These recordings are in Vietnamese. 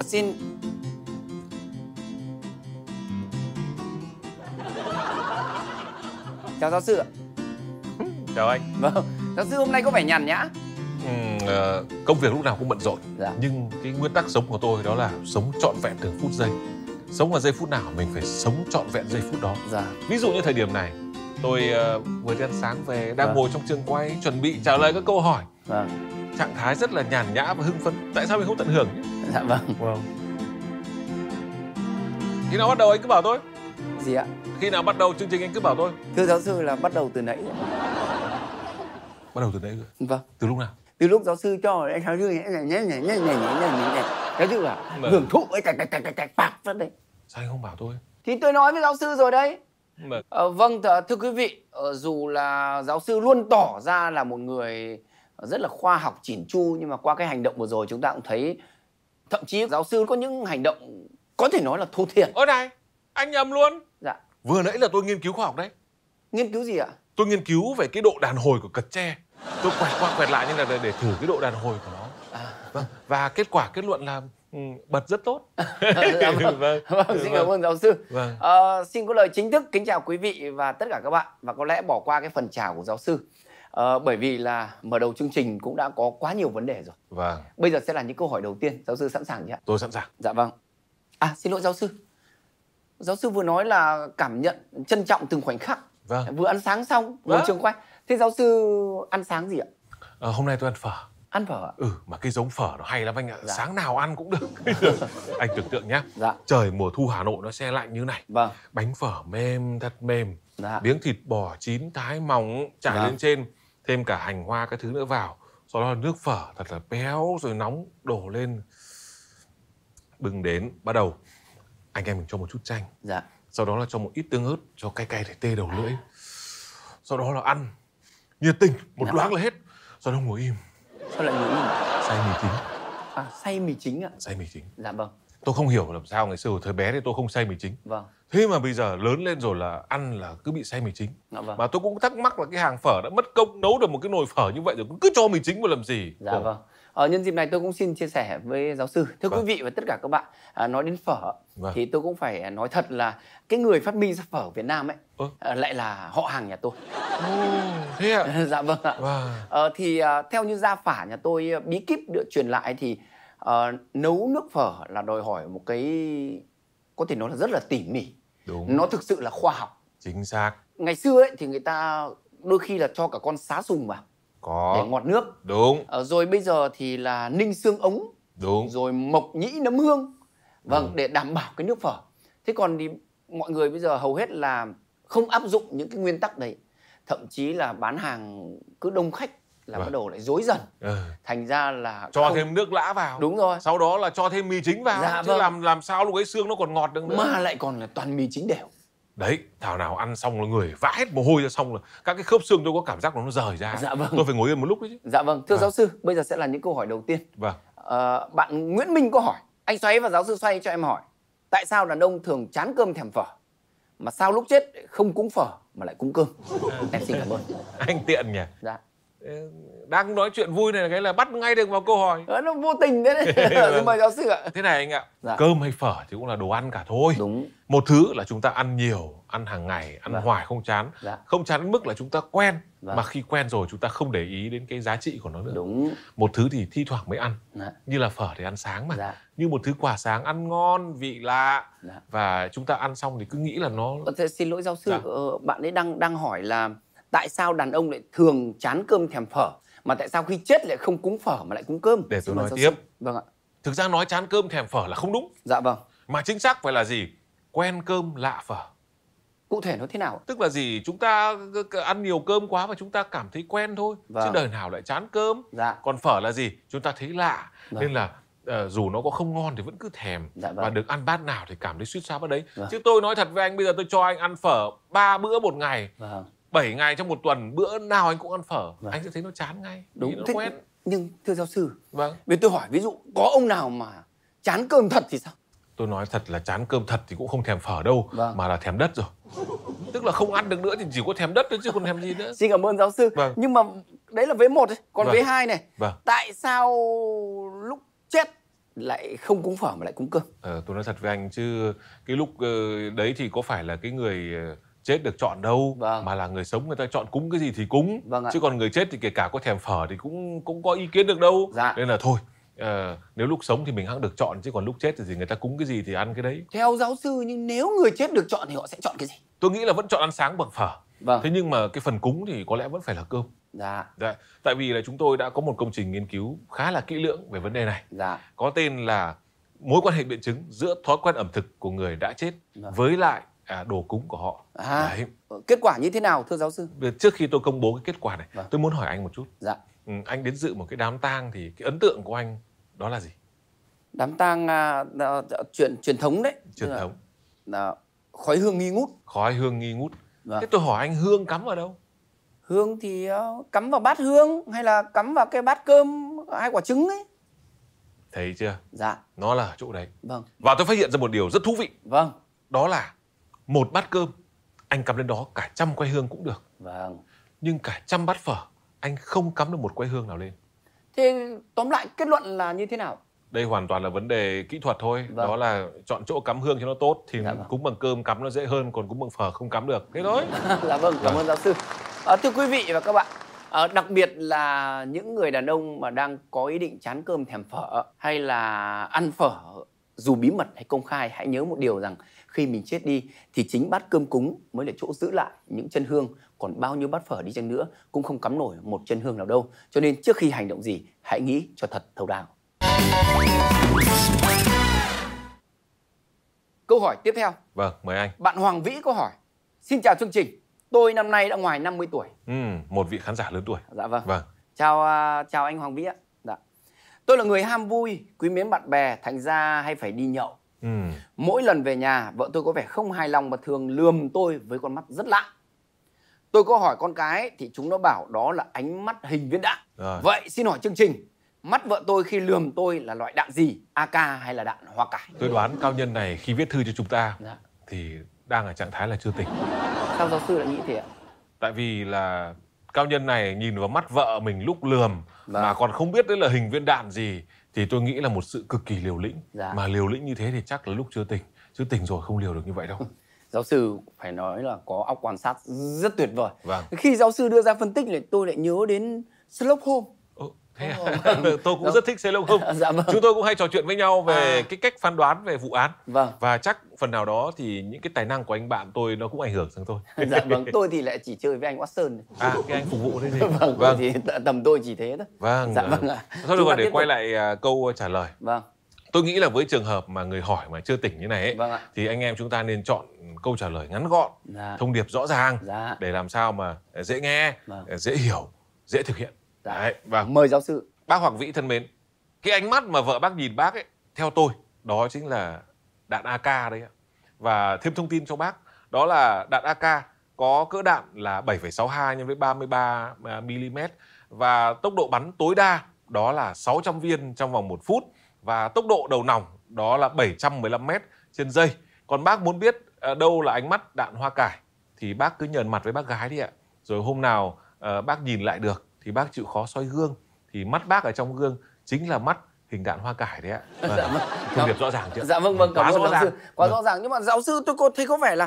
Xin... Chào giáo sư ạ. Chào anh. Vâng, giáo sư hôm nay có vẻ nhàn nhã. Công việc lúc nào cũng bận rộn. Dạ. Nhưng cái nguyên tắc sống của tôi đó là sống trọn vẹn từng phút giây. Sống vào giây phút nào mình phải sống trọn vẹn giây phút đó. Dạ. Ví dụ như thời điểm này, tôi vừa đi ăn sáng về, đang ngồi trong trường quay chuẩn bị trả lời các câu hỏi. Vâng. Trạng thái rất là nhàn nhã và hưng phấn. Tại sao mình không tận hưởng chứ? Dạ vâng. Khi nào bắt đầu anh cứ bảo tôi. Gì ạ? Khi nào bắt đầu chương trình anh cứ bảo tôi. Thưa giáo sư là bắt đầu từ nãy. Bắt đầu từ nãy rồi. Vâng. Từ lúc nào? Từ lúc giáo sư cho anh giáo sư nhảy giáo sư là hưởng thụ ấy cạch phát đấy. Sao anh không bảo tôi? Thì tôi nói với giáo sư rồi đấy. Vâng, thưa quý vị, dù là giáo sư luôn tỏ ra là một người rất là khoa học chỉn chu, nhưng mà qua cái hành động vừa rồi chúng ta cũng thấy thậm chí giáo sư có những hành động có thể nói là thô thiển. Ơ này, anh nhầm luôn. Dạ. Vừa nãy là tôi nghiên cứu khoa học đấy. Nghiên cứu gì ạ? Tôi nghiên cứu về cái độ đàn hồi của cật tre. Tôi quẹt qua quẹt lại như là để thử cái độ đàn hồi của nó. Vâng. Và kết luận là bật rất tốt. Dạ, vâng, xin cảm ơn giáo sư. Vâng. Xin có lời chính thức kính chào quý vị và tất cả các bạn. Và có lẽ bỏ qua cái phần chào của giáo sư, bởi vì là mở đầu chương trình cũng đã có quá nhiều vấn đề rồi. Vâng. Bây giờ sẽ là những câu hỏi đầu tiên. Giáo sư sẵn sàng chưa ạ? Tôi sẵn sàng. Dạ vâng. Xin lỗi giáo sư. Giáo sư vừa nói là cảm nhận trân trọng từng khoảnh khắc. Vâng. Vừa ăn sáng xong, vừa trường quay. Thế giáo sư ăn sáng gì ạ? Hôm nay tôi ăn phở. Ăn phở ạ? Mà cái giống phở nó hay lắm anh ạ. Dạ. Sáng nào ăn cũng được. Anh tưởng tượng nhá. Dạ. Trời mùa thu Hà Nội nó se lạnh như này. Vâng. Bánh phở mềm thật mềm. Dạ. Miếng thịt bò chín thái mỏng trải lên trên, thêm cả hành hoa cái thứ nữa vào. Sau đó là nước phở thật là béo rồi nóng đổ lên. Bưng đến, bắt đầu anh em mình cho một chút chanh. Dạ. Sau đó là cho một ít tương ớt cho cay cay để tê đầu lưỡi. Sau đó là ăn nhiệt tình, một loáng là hết. Sau đó ngồi im. Sao lại ngồi im? Xay mì chính. Xay mì chính ạ? Xay mì chính. Dạ vâng. Tôi không hiểu làm sao ngày xưa thời bé thì tôi không xay mì chính. Vâng. Thế mà bây giờ lớn lên rồi là ăn là cứ bị xay mì chính. Dạ vâng. Mà tôi cũng thắc mắc là cái hàng phở đã mất công nấu được một cái nồi phở như vậy rồi cứ cho mì chính vào làm gì? Dạ vâng. Nhân dịp này tôi cũng xin chia sẻ với giáo sư. Thưa quý vị và tất cả các bạn, nói đến phở thì tôi cũng phải nói thật là cái người phát minh ra phở ở Việt Nam ấy lại là họ hàng nhà tôi. Thế ạ? Dạ vâng ạ. Thì theo như gia phả nhà tôi bí kíp được truyền lại thì nấu nước phở là đòi hỏi một cái có thể nói là rất là tỉ mỉ. Đúng. Nó thực sự là khoa học. Chính xác. Ngày xưa ấy thì người ta đôi khi là cho cả con sá sùng vào. Để ngọt nước. Đúng. Rồi bây giờ thì là ninh xương ống. Đúng. Rồi mộc nhĩ nấm hương. Vâng, để đảm bảo cái nước phở. Thế còn thì mọi người bây giờ hầu hết là không áp dụng những cái nguyên tắc đấy. Thậm chí là bán hàng cứ đông khách là bắt đầu lại rối dần. Thành ra là cho thêm nước lã vào. Đúng rồi. Sau đó là cho thêm mì chính vào. Dạ, chứ làm sao lúc ấy xương nó còn ngọt được nữa. Mà lại còn là toàn mì chính đều. Đấy, thảo nào ăn xong là người vã hết mồ hôi ra, xong là các cái khớp xương tôi có cảm giác nó rời ra. Dạ vâng. Tôi phải ngồi yên một lúc đấy chứ. Dạ vâng. Thưa giáo sư, bây giờ sẽ là những câu hỏi đầu tiên. Vâng. Bạn Nguyễn Minh có hỏi, anh Xoáy và giáo sư Xoay cho em hỏi, tại sao đàn ông thường chán cơm thèm phở, mà sao lúc chết không cúng phở mà lại cúng cơm? Em xin cảm ơn. Anh tiện nhỉ. Dạ. Đang nói chuyện vui này cái là bắt ngay được vào câu hỏi. Nó vô tình đấy. Xin mời giáo sư ạ. Thế này anh ạ. Dạ. Cơm hay phở thì cũng là đồ ăn cả thôi. Đúng. Một thứ là chúng ta ăn nhiều, ăn hàng ngày, ăn hoài không chán. Không chán đến mức là chúng ta quen. Mà khi quen rồi chúng ta không để ý đến cái giá trị của nó nữa. Đúng. Một thứ thì thi thoảng mới ăn. Như là phở thì ăn sáng mà. Như một thứ quà sáng ăn ngon, vị lạ. Và chúng ta ăn xong thì cứ nghĩ là nó... Xin lỗi giáo sư, bạn ấy đang hỏi là tại sao đàn ông lại thường chán cơm thèm phở, mà tại sao khi chết lại không cúng phở mà lại cúng cơm? Để tôi nói tiếp. Vâng ạ. Thực ra nói chán cơm thèm phở là không đúng. Dạ vâng. Mà chính xác phải là gì? Quen cơm lạ phở. Cụ thể nó thế nào? Tức là gì? Chúng ta ăn nhiều cơm quá và chúng ta cảm thấy quen thôi. Chứ đời nào lại chán cơm. Còn phở là gì? Chúng ta thấy lạ. Nên là dù nó có không ngon thì vẫn cứ thèm. Và được ăn bát nào thì cảm thấy suýt xoa bát đấy. Chứ tôi nói thật với anh, bây giờ tôi cho anh ăn phở 3 bữa một ngày, 7 ngày trong một tuần, bữa nào anh cũng ăn phở, anh sẽ thấy nó chán ngay. Đúng. Nó quen. Nhưng thưa giáo sư, vì tôi hỏi ví dụ có ông nào mà chán cơm thật thì sao? Tôi nói thật là chán cơm thật thì cũng không thèm phở đâu, mà là thèm đất rồi. Tức là không ăn được nữa thì chỉ có thèm đất thôi chứ còn thèm gì nữa. Xin cảm ơn giáo sư. Nhưng mà đấy là vế 1 ấy. Còn vế 2 này, tại sao lúc chết lại không cúng phở mà lại cúng cơm. Tôi nói thật với anh chứ cái lúc đấy thì có phải là cái người chết được chọn đâu, mà là người sống người ta chọn cúng cái gì thì cúng. Chứ còn người chết thì kể cả có thèm phở thì cũng có ý kiến được đâu. Nên là thôi, nếu lúc sống thì mình hẵng được chọn, chứ còn lúc chết thì người ta cúng cái gì thì ăn cái đấy. Theo giáo sư, nhưng nếu người chết được chọn thì họ sẽ chọn cái gì? Tôi nghĩ là vẫn chọn ăn sáng bằng phở. Thế nhưng mà cái phần cúng thì có lẽ vẫn phải là cơm. Tại vì là chúng tôi đã có một công trình nghiên cứu khá là kỹ lưỡng về vấn đề này. Có tên là mối quan hệ biện chứng giữa thói quen ẩm thực của người đã chết với lại đồ cúng của họ. Kết quả như thế nào thưa giáo sư? Trước khi tôi công bố cái kết quả này, tôi muốn hỏi anh một chút. Anh đến dự một cái đám tang thì cái ấn tượng của anh đó là gì? Đám tang truyền thống đấy. Truyền thống. Khói hương nghi ngút. Khói hương nghi ngút. Thế tôi hỏi anh, hương cắm vào đâu? Hương thì cắm vào bát hương hay là cắm vào cái bát cơm 2 quả trứng ấy. Thấy chưa? Dạ. Nó là ở chỗ đấy. Và tôi phát hiện ra một điều rất thú vị. Đó là một bát cơm anh cắm lên đó cả 100 que hương cũng được. Nhưng cả 100 bát phở anh không cắm được một que hương nào lên. Thế tóm lại kết luận là như thế nào? Đây hoàn toàn là vấn đề kỹ thuật thôi. Đó là chọn chỗ cắm hương cho nó tốt thì cúng bằng cơm cắm nó dễ hơn, còn cúng bằng phở không cắm được. Thế thôi. Cảm ơn giáo sư. Thưa quý vị và các bạn, đặc biệt là những người đàn ông mà đang có ý định chán cơm thèm phở hay là ăn phở dù bí mật hay công khai, hãy nhớ một điều rằng khi mình chết đi thì chính bát cơm cúng mới là chỗ giữ lại những chân hương, còn bao nhiêu bát phở đi chăng nữa cũng không cắm nổi một chân hương nào đâu. Cho nên trước khi hành động gì, hãy nghĩ cho thật thấu đáo. Câu hỏi tiếp theo. Mời anh. Bạn Hoàng Vĩ có hỏi: xin chào chương trình, tôi năm nay đã ngoài 50 tuổi. Một vị khán giả lớn tuổi. Dạ vâng. Chào anh Hoàng Vĩ ạ. Tôi là người ham vui, quý mến bạn bè, thành ra hay phải đi nhậu. Mỗi lần về nhà, vợ tôi có vẻ không hài lòng và thường lườm tôi với con mắt rất lạ. Tôi có hỏi con cái thì chúng nó bảo đó là ánh mắt hình viên đạn. Vậy xin hỏi chương trình, mắt vợ tôi khi lườm tôi là loại đạn gì? AK hay là đạn hoa cải? Tôi đoán cao nhân này khi viết thư cho chúng ta thì đang ở trạng thái là chưa tỉnh. Sao giáo sư lại nghĩ thế ạ? Tại vì là cao nhân này nhìn vào mắt vợ mình lúc lườm mà còn không biết đấy là hình viên đạn gì thì tôi nghĩ là một sự cực kỳ liều lĩnh. Mà liều lĩnh như thế thì chắc là lúc chưa tỉnh, chứ tỉnh rồi không liều được như vậy đâu. Giáo sư phải nói là có óc quan sát rất tuyệt vời. Khi giáo sư đưa ra phân tích này, tôi lại nhớ đến Sherlock Holmes. Thế tôi cũng rất thích Sherlock Holmes. Chúng tôi cũng hay trò chuyện với nhau về cái cách phán đoán về vụ án. Và chắc phần nào đó thì những cái tài năng của anh bạn tôi nó cũng ảnh hưởng sang tôi. Tôi thì lại chỉ chơi với anh Watson. Cái anh phục vụ đấy gì? Thì tầm tôi chỉ thế thôi. Thôi được rồi, để quay lại câu trả lời. Tôi nghĩ là với trường hợp mà người hỏi mà chưa tỉnh như này ấy, thì anh em chúng ta nên chọn câu trả lời ngắn gọn, thông điệp rõ ràng để làm sao mà dễ nghe, dễ hiểu, dễ thực hiện. Mời giáo sư. Bác Hoàng Vĩ thân mến, cái ánh mắt mà vợ bác nhìn bác ấy, theo tôi, đó chính là đạn AK đấy ạ. Và thêm thông tin cho bác, đó là đạn AK có cỡ đạn là 7,62 x 33 mm và tốc độ bắn tối đa đó là 600 viên trong vòng 1 phút và tốc độ đầu nòng đó là 715 m/giây. Còn bác muốn biết đâu là ánh mắt đạn hoa cải thì bác cứ nhờn mặt với bác gái đi ạ. Rồi hôm nào bác nhìn lại được thì bác chịu khó soi gương, thì mắt bác ở trong gương chính là mắt hình đạn hoa cải đấy ạ. Thông điệp rõ ràng chưa? Cảm ơn giáo sư. Quá rõ ràng. Nhưng mà giáo sư tôi thấy có vẻ là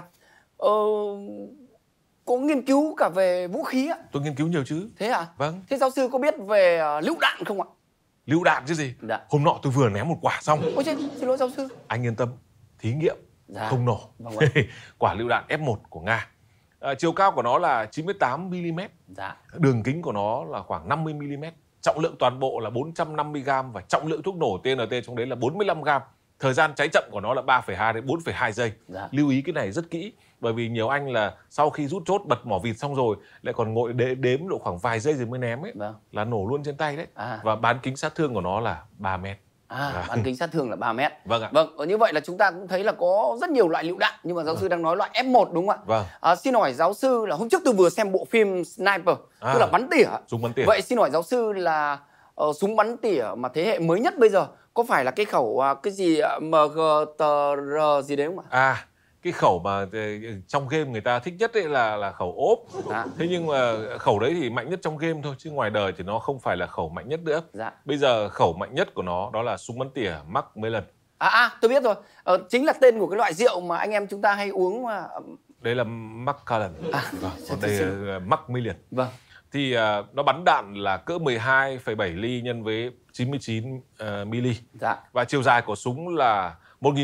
có nghiên cứu cả về vũ khí ạ. Tôi nghiên cứu nhiều chứ. Thế à? Thế giáo sư có biết về lựu đạn không ạ? Lựu đạn chứ gì? Hôm nọ tôi vừa ném một quả xong. Ôi chết, xin lỗi giáo sư. Anh yên tâm, thí nghiệm không nổ. Quả lựu đạn F1 của Nga. Chiều cao của nó là 98 mm. Đường kính của nó là khoảng 50 mm. Trọng lượng toàn bộ là 450 g và trọng lượng thuốc nổ TNT trong đấy là 45 g. Thời gian cháy chậm của nó là 3,2 đến 4,2 giây. Lưu ý cái này rất kỹ, bởi vì nhiều anh là sau khi rút chốt bật mỏ vịt xong rồi lại còn ngồi đếm độ khoảng vài giây rồi mới ném ấy, là nổ luôn trên tay đấy. Và bán kính sát thương của nó là 3 m. Bán kính sát thương là 3 m. Như vậy là chúng ta cũng thấy là có rất nhiều loại lựu đạn, nhưng mà giáo sư đang nói loại F1 đúng không ạ? Xin hỏi giáo sư là hôm trước tôi vừa xem bộ phim Sniper, tức là bắn tỉa. Súng bắn tỉa. Vậy xin hỏi giáo sư là súng bắn tỉa mà thế hệ mới nhất bây giờ có phải là cái khẩu cái gì MGTR gì đấy không ạ? cái khẩu mà trong game người ta thích nhất ấy là khẩu ốp. Thế nhưng mà khẩu đấy thì mạnh nhất trong game thôi, chứ ngoài đời thì nó không phải là khẩu mạnh nhất nữa. Bây giờ khẩu mạnh nhất của nó đó là súng bắn tỉa Macmillan. Tôi biết rồi. Chính là tên của cái loại rượu mà anh em chúng ta hay uống mà. Đây là Macallan. Còn đây là Macmillan. Vâng. Thì nó bắn đạn là cỡ 12,7 ly nhân với 99 mm. Và chiều dài của súng là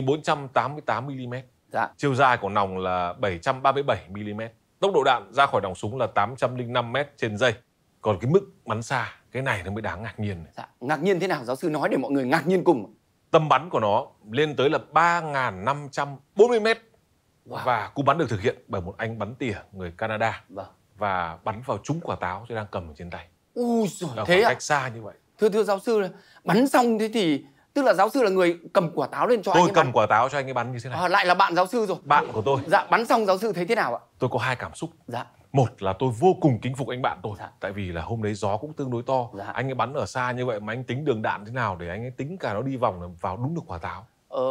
1488 mm. Chiều dài của nòng là 737 mm. Tốc độ đạn ra khỏi nòng súng là 805 m trên giây. Còn cái mức bắn xa, cái này nó mới đáng ngạc nhiên. Ngạc nhiên thế nào? Giáo sư nói để mọi người ngạc nhiên cùng. Tầm bắn của nó lên tới là 3.540 m. Và cú bắn được thực hiện bởi một anh bắn tỉa người Canada. Và bắn vào trúng quả táo tôi đang cầm ở trên tay. Thế cách xa như vậy. Thưa giáo sư, bắn xong thế thì tức là giáo sư là người cầm quả táo lên cho anh ấy bắn. Tôi cầm quả táo cho anh ấy bắn như thế này. Lại là bạn giáo sư rồi. Bạn của tôi. Bắn xong giáo sư thấy thế nào ạ? Tôi có hai cảm xúc. Một là tôi vô cùng kính phục anh bạn tôi. Tại vì là hôm đấy gió cũng tương đối to. Anh ấy bắn ở xa như vậy mà anh tính đường đạn thế nào để anh ấy tính cả nó đi vòng vào đúng được quả táo.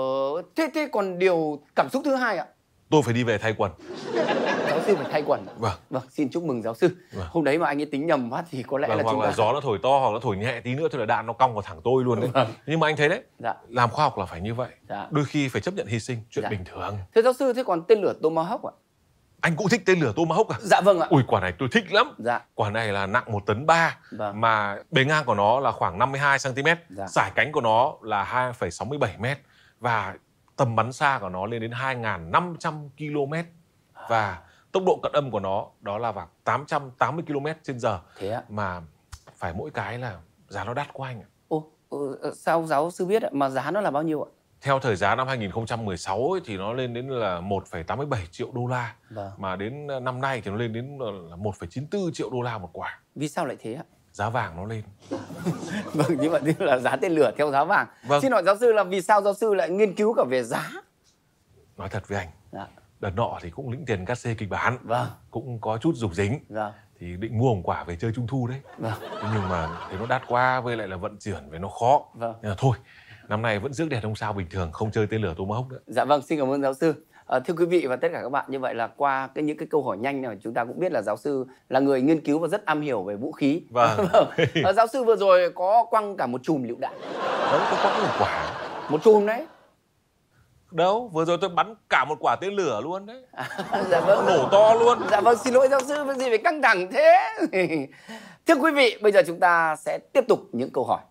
Thế còn điều cảm xúc thứ hai ạ? Tôi phải đi về thay quần. Giáo sư phải thay quần. Vâng, xin chúc mừng giáo sư. Hôm đấy mà anh ấy tính nhầm phát thì có lẽ là hoặc là gió nó thổi to hoặc nó thổi nhẹ tí nữa thôi là đạn nó cong vào thẳng tôi luôn đấy. Nhưng mà anh thấy đấy, làm khoa học là phải như vậy. Đôi khi phải chấp nhận hy sinh, chuyện bình thường. Thưa giáo sư, thế còn tên lửa Tomahawk ạ? Anh cũng thích tên lửa Tomahawk à? Dạ vâng ạ. Ui, quả này tôi thích lắm. Quả này là nặng 1,3 tấn. Mà bề ngang của nó là khoảng 52 cm. Sải cánh của nó là 2,67 m. Và tầm bắn xa của nó lên đến 2.500 km. Và tốc độ cận âm của nó đó là vào 880 km/h. Thế ạ? Mà phải mỗi cái là giá nó đắt quá anh ạ. Sao giáo sư biết ạ? Mà giá nó là bao nhiêu ạ? Theo thời giá năm 2016 ấy, thì nó lên đến là 1,87 triệu đô la. Mà đến năm nay thì nó lên đến là 1,94 triệu đô la một quả. Vì sao lại thế ạ? Giá vàng nó lên. Vâng, nhưng mà tức là giá tên lửa theo giá vàng. Xin hỏi giáo sư là vì sao giáo sư lại nghiên cứu cả về giá? Nói thật với anh, đợt nọ thì cũng lĩnh tiền cát xê kịch bản. Cũng có chút rục dính. Thì định mua một quả về chơi trung thu đấy. Nhưng mà thấy nó đắt quá, với lại là vận chuyển về nó khó. Nên là thôi, năm nay vẫn rước đèn ông sao bình thường, không chơi tên lửa Tomahawk nữa. Dạ vâng, xin cảm ơn giáo sư. Thưa quý vị và tất cả các bạn, như vậy là qua những cái câu hỏi nhanh này chúng ta cũng biết là giáo sư là người nghiên cứu và rất am hiểu về vũ khí. Giáo sư vừa rồi có quăng cả một chùm lựu đạn. Đấy, tôi quăng một quả. Một chùm đấy. Đâu, vừa rồi tôi bắn cả một quả tên lửa luôn đấy. Dạ vâng. Nổ to luôn. Dạ vâng, xin lỗi giáo sư, cái gì phải căng thẳng thế. Thưa quý vị, bây giờ chúng ta sẽ tiếp tục những câu hỏi.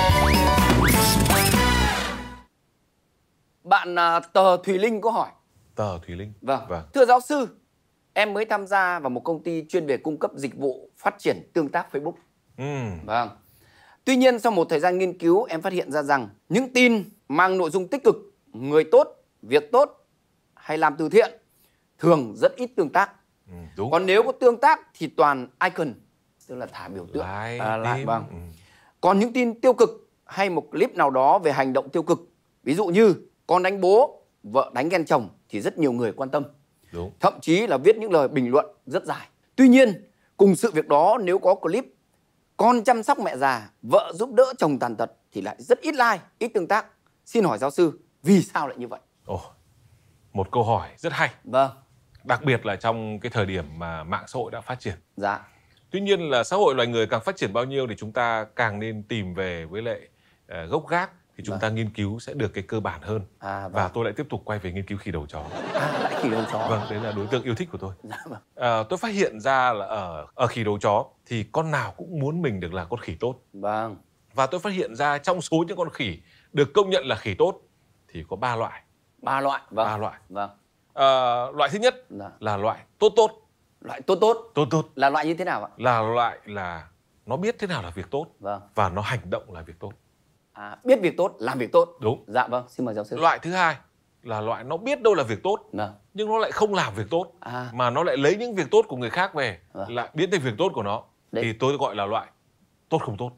Bạn Tờ Thùy Linh có hỏi. Tờ Thùy Linh. Vâng. Thưa giáo sư, em mới tham gia vào một công ty chuyên về cung cấp dịch vụ phát triển tương tác Facebook. Vâng. Tuy nhiên sau một thời gian nghiên cứu, em phát hiện ra rằng những tin mang nội dung tích cực, người tốt, việc tốt hay làm từ thiện thường rất ít tương tác. Đúng. Còn nếu có tương tác thì toàn icon, tức là thả biểu tượng. Vâng. Còn những tin tiêu cực hay một clip nào đó về hành động tiêu cực, ví dụ như con đánh bố, vợ đánh ghen chồng thì rất nhiều người quan tâm. Đúng. Thậm chí là viết những lời bình luận rất dài. Tuy nhiên, cùng sự việc đó nếu có clip con chăm sóc mẹ già, vợ giúp đỡ chồng tàn tật thì lại rất ít like, ít tương tác. Xin hỏi giáo sư, vì sao lại như vậy? Một câu hỏi rất hay. Vâng. Đặc biệt là trong cái thời điểm mà mạng xã hội đã phát triển. Dạ. Tuy nhiên là xã hội loài người càng phát triển bao nhiêu thì chúng ta càng nên tìm về với lại gốc gác thì chúng ta nghiên cứu sẽ được cái cơ bản hơn. Và tôi lại tiếp tục quay về nghiên cứu khỉ đầu chó. Lại khỉ đầu chó. Vâng, đấy là đối tượng yêu thích của tôi. Dạ, vâng. Tôi phát hiện ra là ở khỉ đầu chó thì con nào cũng muốn mình được là con khỉ tốt. Vâng. Và tôi phát hiện ra trong số những con khỉ được công nhận là khỉ tốt thì có 3 loại. 3 loại. Vâng. 3 loại. Vâng. Loại thứ nhất là loại tốt tốt. Loại tốt tốt. Tốt tốt. Là loại như thế nào ạ? Là loại là nó biết thế nào là việc tốt. Vâng. Và nó hành động là việc tốt. Biết việc tốt, làm việc tốt. Đúng. Dạ vâng, xin mời giáo sư. Loại thứ hai là loại nó biết đâu là việc tốt, nhưng nó lại không làm việc tốt, mà nó lại lấy những việc tốt của người khác về, lại biến thành việc tốt của nó. Thì tôi gọi là loại tốt không tốt.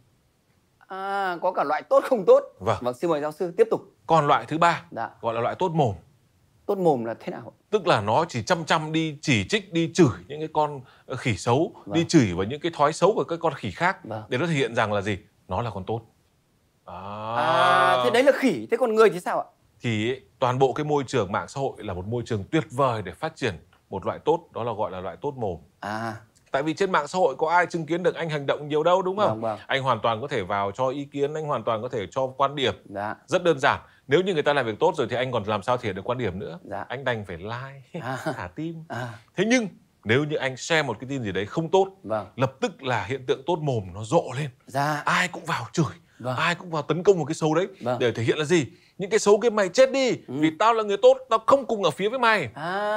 Có cả loại tốt không tốt. Vâng, xin mời giáo sư tiếp tục. Còn loại thứ ba gọi là loại tốt mồm. Tốt mồm là thế nào? Tức là nó chỉ chăm đi chỉ trích, đi chửi những cái con khỉ xấu, đi chửi vào những cái thói xấu của các con khỉ khác, để nó thể hiện rằng là gì? Nó là con tốt. Thế đấy là khỉ, thế còn người thì sao ạ? thì toàn bộ cái môi trường mạng xã hội là một môi trường tuyệt vời để phát triển một loại tốt, đó là gọi là loại tốt mồm. Tại vì trên mạng xã hội có ai chứng kiến được anh hành động nhiều đâu, đúng không? Vâng. Anh hoàn toàn có thể vào cho ý kiến, anh hoàn toàn có thể cho quan điểm. Rất đơn giản. Nếu như người ta làm việc tốt rồi thì anh còn làm sao thể hiện được quan điểm nữa. Anh đành phải like, thả tim. Thế nhưng nếu như anh share một cái tin gì đấy không tốt, lập tức là hiện tượng tốt mồm nó rộ lên. Ai cũng vào chửi, ai cũng vào tấn công một cái xấu đấy. Để thể hiện là gì? Những cái xấu kia mày chết đi, vì tao là người tốt, tao không cùng ở phía với mày.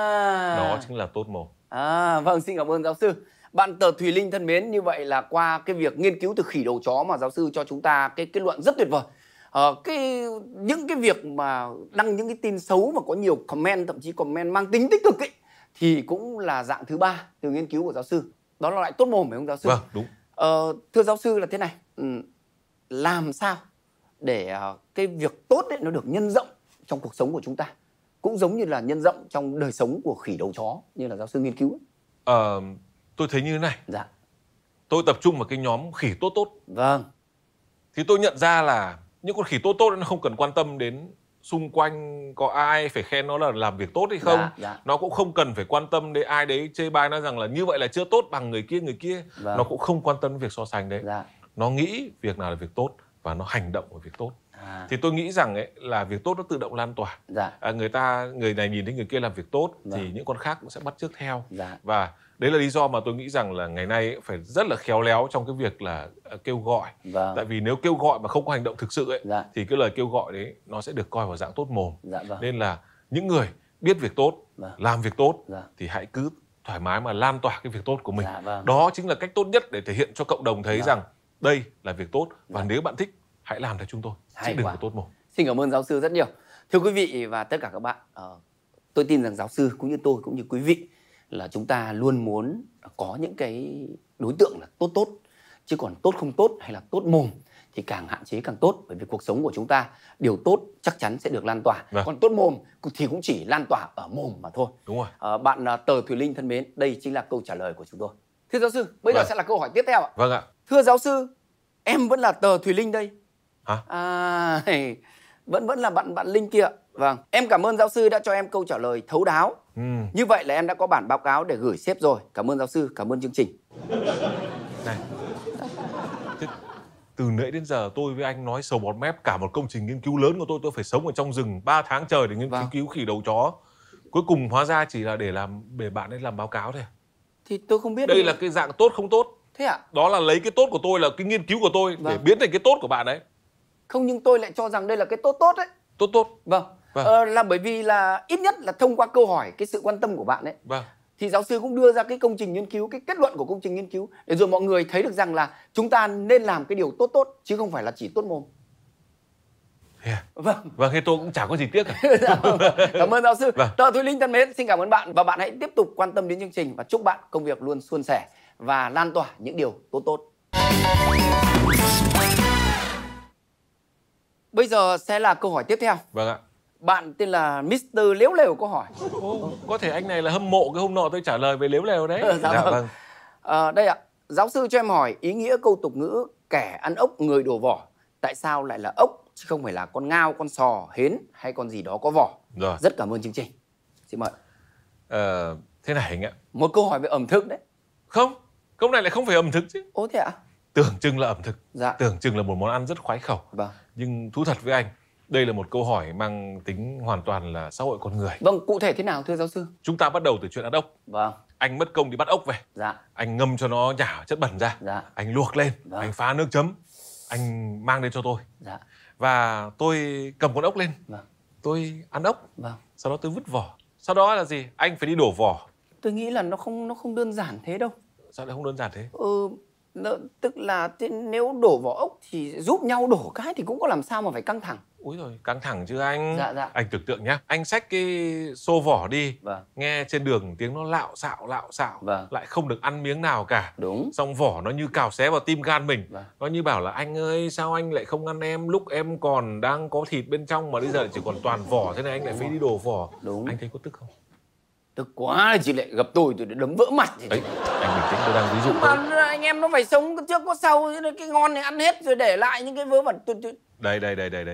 Đó chính là tốt mồm. Vâng, xin cảm ơn giáo sư. Bạn Tờ Thùy Linh thân mến, như vậy là qua cái việc nghiên cứu từ khỉ đầu chó mà giáo sư cho chúng ta cái kết luận rất tuyệt vời. Những cái việc mà đăng những cái tin xấu mà có nhiều comment, thậm chí comment mang tính tích cực ấy, thì cũng là dạng thứ ba từ nghiên cứu của giáo sư. Đó là loại tốt mồm, phải không giáo sư? Vâng, đúng. Thưa giáo sư là thế này, làm sao để cái việc tốt ấy nó được nhân rộng trong cuộc sống của chúng ta, cũng giống như là nhân rộng trong đời sống của khỉ đầu chó như là giáo sư nghiên cứu ấy? Tôi thấy như thế này. Tôi tập trung vào cái nhóm khỉ tốt tốt. Vâng. Thì tôi nhận ra là những con khỉ tốt tốt nó không cần quan tâm đến xung quanh có ai phải khen nó là làm việc tốt hay không. Nó cũng không cần phải quan tâm đến ai đấy chê bai nó rằng là như vậy là chưa tốt bằng người kia. Nó cũng không quan tâm đến việc so sánh đấy. Nó nghĩ việc nào là việc tốt và nó hành động vào việc tốt. Thì tôi nghĩ rằng ấy là việc tốt nó tự động lan tỏa. Người này nhìn thấy người kia làm việc tốt thì những con khác cũng sẽ bắt chước theo. Và đấy là lý do mà tôi nghĩ rằng là ngày nay ấy, phải rất là khéo léo trong cái việc là kêu gọi. Tại vì nếu kêu gọi mà không có hành động thực sự ấy, thì cái lời kêu gọi đấy nó sẽ được coi vào dạng tốt mồm. Nên là những người biết việc tốt, làm việc tốt thì hãy cứ thoải mái mà lan tỏa cái việc tốt của mình. Đó chính là cách tốt nhất để thể hiện cho cộng đồng thấy rằng đây là việc tốt. Và nếu bạn thích, hãy làm theo chúng tôi, chứ đừng có tốt mồm. Xin cảm ơn giáo sư rất nhiều. Thưa quý vị và tất cả các bạn, tôi tin rằng giáo sư cũng như tôi cũng như quý vị là chúng ta luôn muốn có những cái đối tượng là tốt tốt, chứ còn tốt không tốt hay là tốt mồm thì càng hạn chế càng tốt, bởi vì cuộc sống của chúng ta điều tốt chắc chắn sẽ được lan tỏa. Còn tốt mồm thì cũng chỉ lan tỏa ở mồm mà thôi. Đúng rồi. Bạn Tờ Thùy Linh thân mến, đây chính là câu trả lời của chúng tôi. Thưa giáo sư, bây giờ sẽ là câu hỏi tiếp theo ạ. Vâng ạ. Thưa giáo sư, em vẫn là Tờ Thùy Linh đây. Hả? Vẫn là bạn Linh kia. Vâng, em cảm ơn giáo sư đã cho em câu trả lời thấu đáo. Như vậy là em đã có bản báo cáo để gửi sếp rồi. Cảm ơn giáo sư, cảm ơn chương trình. Này, từ nãy đến giờ tôi với anh nói sầu bọt mép cả một công trình nghiên cứu lớn của tôi phải sống ở trong rừng 3 tháng trời để nghiên cứu khỉ đầu chó. Cuối cùng hóa ra chỉ là để bạn ấy làm báo cáo thôi. Thì tôi không biết. Đây là cái dạng tốt không tốt. Thế ạ? Đó là lấy cái tốt của tôi, là cái nghiên cứu của tôi để biến thành cái tốt của bạn ấy. Không, nhưng tôi lại cho rằng đây là cái tốt đấy. Tốt. Vâng. Là bởi vì là ít nhất là thông qua câu hỏi, cái sự quan tâm của bạn ấy. Thì giáo sư cũng đưa ra cái công trình nghiên cứu, cái kết luận của công trình nghiên cứu để rồi mọi người thấy được rằng là chúng ta nên làm cái điều tốt chứ không phải là chỉ tốt mồm. Vâng, thế tôi cũng chả có gì tiếc cả. Cảm ơn giáo sư. Tờ Thùy Linh thân mến, xin cảm ơn bạn và bạn hãy tiếp tục quan tâm đến chương trình và chúc bạn công việc luôn suôn sẻ và lan tỏa những điều tốt. Bây giờ sẽ là câu hỏi tiếp theo. Vâng ạ. Bạn tên là Mr. Lếu Lều có hỏi. Có thể anh này là hâm mộ cái hôm nọ tôi trả lời về lếu lều đấy. Vâng. Đây ạ, giáo sư cho em hỏi ý nghĩa câu tục ngữ kẻ ăn ốc người đổ vỏ. Tại sao lại là ốc chứ không phải là con ngao, con sò, hến hay con gì đó có vỏ? Rất cảm ơn chương trình. Xin mời. Thế này anh ạ. Một câu hỏi về ẩm thực đấy. Không, câu này lại không phải ẩm thực chứ. Ồ thế ạ? Tưởng chừng là ẩm thực. Tưởng chừng là một món ăn rất khoái khẩu. Nhưng thú thật với anh, đây là một câu hỏi mang tính hoàn toàn là xã hội con người. Vâng, cụ thể thế nào thưa giáo sư? Chúng ta bắt đầu từ chuyện ăn ốc. Vâng. Anh mất công đi bắt ốc về. Anh ngâm cho nó nhả chất bẩn ra. Anh luộc lên, anh pha nước chấm, anh mang đến cho tôi. Và tôi cầm con ốc lên, tôi ăn ốc. Sau đó tôi vứt vỏ. Sau đó là gì? Anh phải đi đổ vỏ. Tôi nghĩ là nó không đơn giản thế đâu. Sao lại không đơn giản thế? Tức là nếu đổ vỏ ốc thì giúp nhau đổ cái thì cũng có làm sao mà phải căng thẳng. Úi rồi, căng thẳng chứ anh. Anh tưởng tượng nhá, anh xách cái xô vỏ đi, nghe trên đường tiếng nó lạo xạo, lại không được ăn miếng nào cả. Đúng. Xong vỏ nó như cào xé vào tim gan mình. Nó như bảo là anh ơi, sao anh lại không ăn em lúc em còn đang có thịt bên trong mà bây giờ chỉ còn toàn vỏ thế này, anh lại phải đi đổ vỏ. Đúng. Anh thấy có tức không? Tức quá, chị lại gặp tôi đấm vỡ mặt. Đấy, anh bình tĩnh, tôi đang ví dụ thôi. Mà anh em nó phải sống trước có sau, cái ngon này ăn hết rồi để lại những cái vớ vẩn. Đây.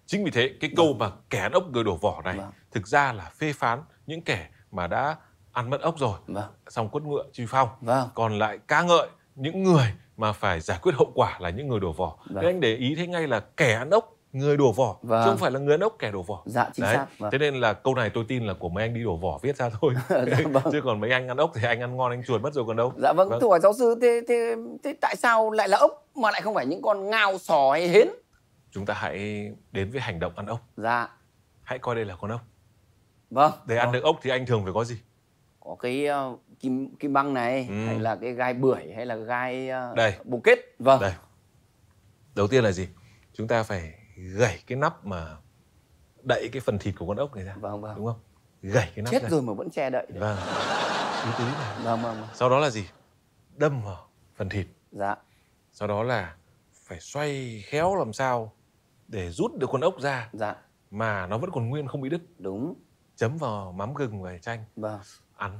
Chính vì thế cái câu mà kẻ ăn ốc người đổ vỏ này thực ra là phê phán những kẻ mà đã ăn mất ốc rồi, xong quất ngựa truy phong, còn lại ca ngợi những người mà phải giải quyết hậu quả là những người đổ vỏ. Thế anh để ý thấy ngay là kẻ ăn ốc người đổ vỏ, chứ không phải là người ăn ốc kẻ đổ vỏ. Dạ, chính xác. Thế nên là câu này tôi tin là của mấy anh đi đổ vỏ viết ra thôi. Chứ còn mấy anh ăn ốc thì anh ăn ngon anh chuột mất rồi còn đâu. Dạ vâng, thưa hỏi giáo sư, thế tại sao lại là ốc mà lại không phải những con ngao, sò hay hến? Chúng ta hãy đến với hành động ăn ốc. Dạ. Hãy coi đây là con ốc. Vâng. Để ăn được ốc thì anh thường phải có gì? Có cái kim băng này, hay là cái gai bưởi, hay là gai bồ kết. Vâng. Đây. Đầu tiên là gì? Chúng ta phải gẩy cái nắp mà đậy cái phần thịt của con ốc này ra. Vâng. Đúng không? Gẩy cái nắp chết ra. Rồi mà vẫn che đậy. Vâng. Tí này. Vâng. Sau đó là gì? Đâm vào phần thịt. Dạ. Sau đó là phải xoay khéo làm sao để rút được con ốc ra. Dạ. Mà nó vẫn còn nguyên không bị đứt. Đúng. Chấm vào mắm gừng và chanh. Vâng. Ăn.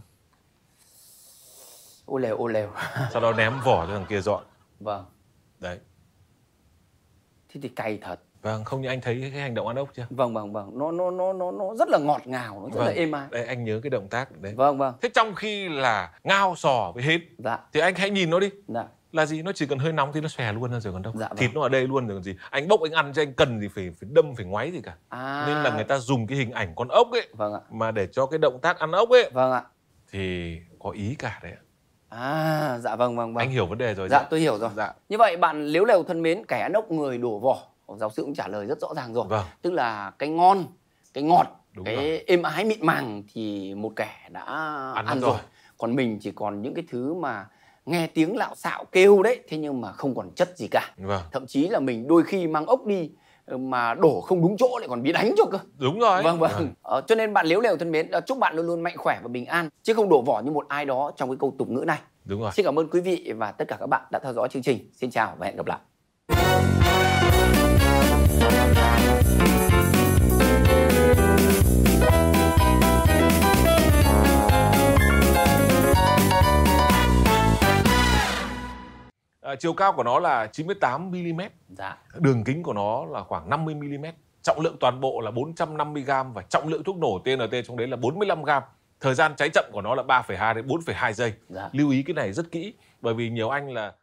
Ô lèo. Sau đó ném vỏ cho thằng kia dọn. Vâng. Đấy. Thế thì cay thật. Vâng, không như anh thấy cái hành động ăn ốc chưa? Vâng. Nó rất là ngọt ngào, nó rất là êm ái. Đây anh nhớ cái động tác đấy. Vâng. Thế trong khi là ngao, sò với hến, thì anh hãy nhìn nó đi. Là gì? Nó chỉ cần hơi nóng thì nó xòe luôn ra rồi còn đâu. Thịt nó ở đây luôn rồi còn gì. Anh bốc anh ăn chứ anh cần gì phải đâm phải ngoáy gì cả. Nên là người ta dùng cái hình ảnh con ốc ấy mà để cho cái động tác ăn ốc ấy. Vâng ạ. Thì có ý cả đấy ạ. Dạ vâng. Anh hiểu vấn đề rồi. Dạ, tôi hiểu rồi. Như vậy bạn Liếu Lèo thân mến, kẻ ăn ốc người đổ vỏ, giáo sư cũng trả lời rất rõ ràng rồi. Tức là cái ngon, cái ngọt, cái êm ái mịn màng thì một kẻ đã ăn rồi. Còn mình chỉ còn những cái thứ mà nghe tiếng lạo xạo kêu đấy, thế nhưng mà không còn chất gì cả. Thậm chí là mình đôi khi mang ốc đi mà đổ không đúng chỗ lại còn bị đánh cho cơ. Đúng rồi. Vâng. Cho nên bạn Liếu Lèo thân mến, chúc bạn luôn luôn mạnh khỏe và bình an, chứ không đổ vỏ như một ai đó trong cái câu tục ngữ này. Đúng rồi. Xin cảm ơn quý vị và tất cả các bạn đã theo dõi chương trình. Xin chào và hẹn gặp lại. Chiều cao của nó là 98 mm. Dạ. Đường kính của nó là khoảng 50 mm. Trọng lượng toàn bộ là 450 g và trọng lượng thuốc nổ TNT trong đấy là 45 g. Thời gian cháy chậm của nó là 3,2 đến 4,2 giây. Lưu ý cái này rất kỹ bởi vì nhiều anh là